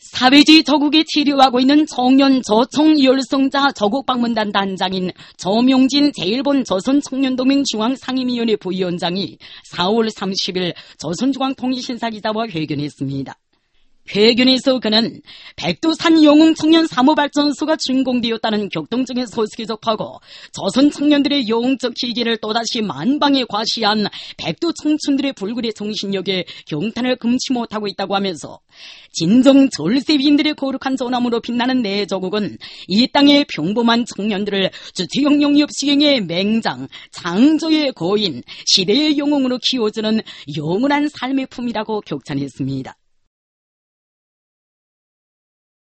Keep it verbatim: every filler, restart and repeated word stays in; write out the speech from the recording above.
사회주의 저국에 체류하고 있는 청년 저청 열성자 저국방문단 단장인 저명진 제일본 조선청년동맹 중앙상임위원회 부위원장이 사월 삼십일 조선중앙통일신사 기자와 회견했습니다. 회견에서 그는 백두산 영웅 청년 사모발전소가 준공되었다는 격동적인 소식에 접하고 조선 청년들의 영웅적 희귀를 또다시 만방에 과시한 백두 청춘들의 불굴의 정신력에 경탄을 금치 못하고 있다고 하면서 진정 절세비인들의 거룩한 전함으로 빛나는 내 조국은 이 땅의 평범한 청년들을 주체형 영역 시행의 맹장, 장조의 거인, 시대의 영웅으로 키워주는 영원한 삶의 품이라고 격찬했습니다.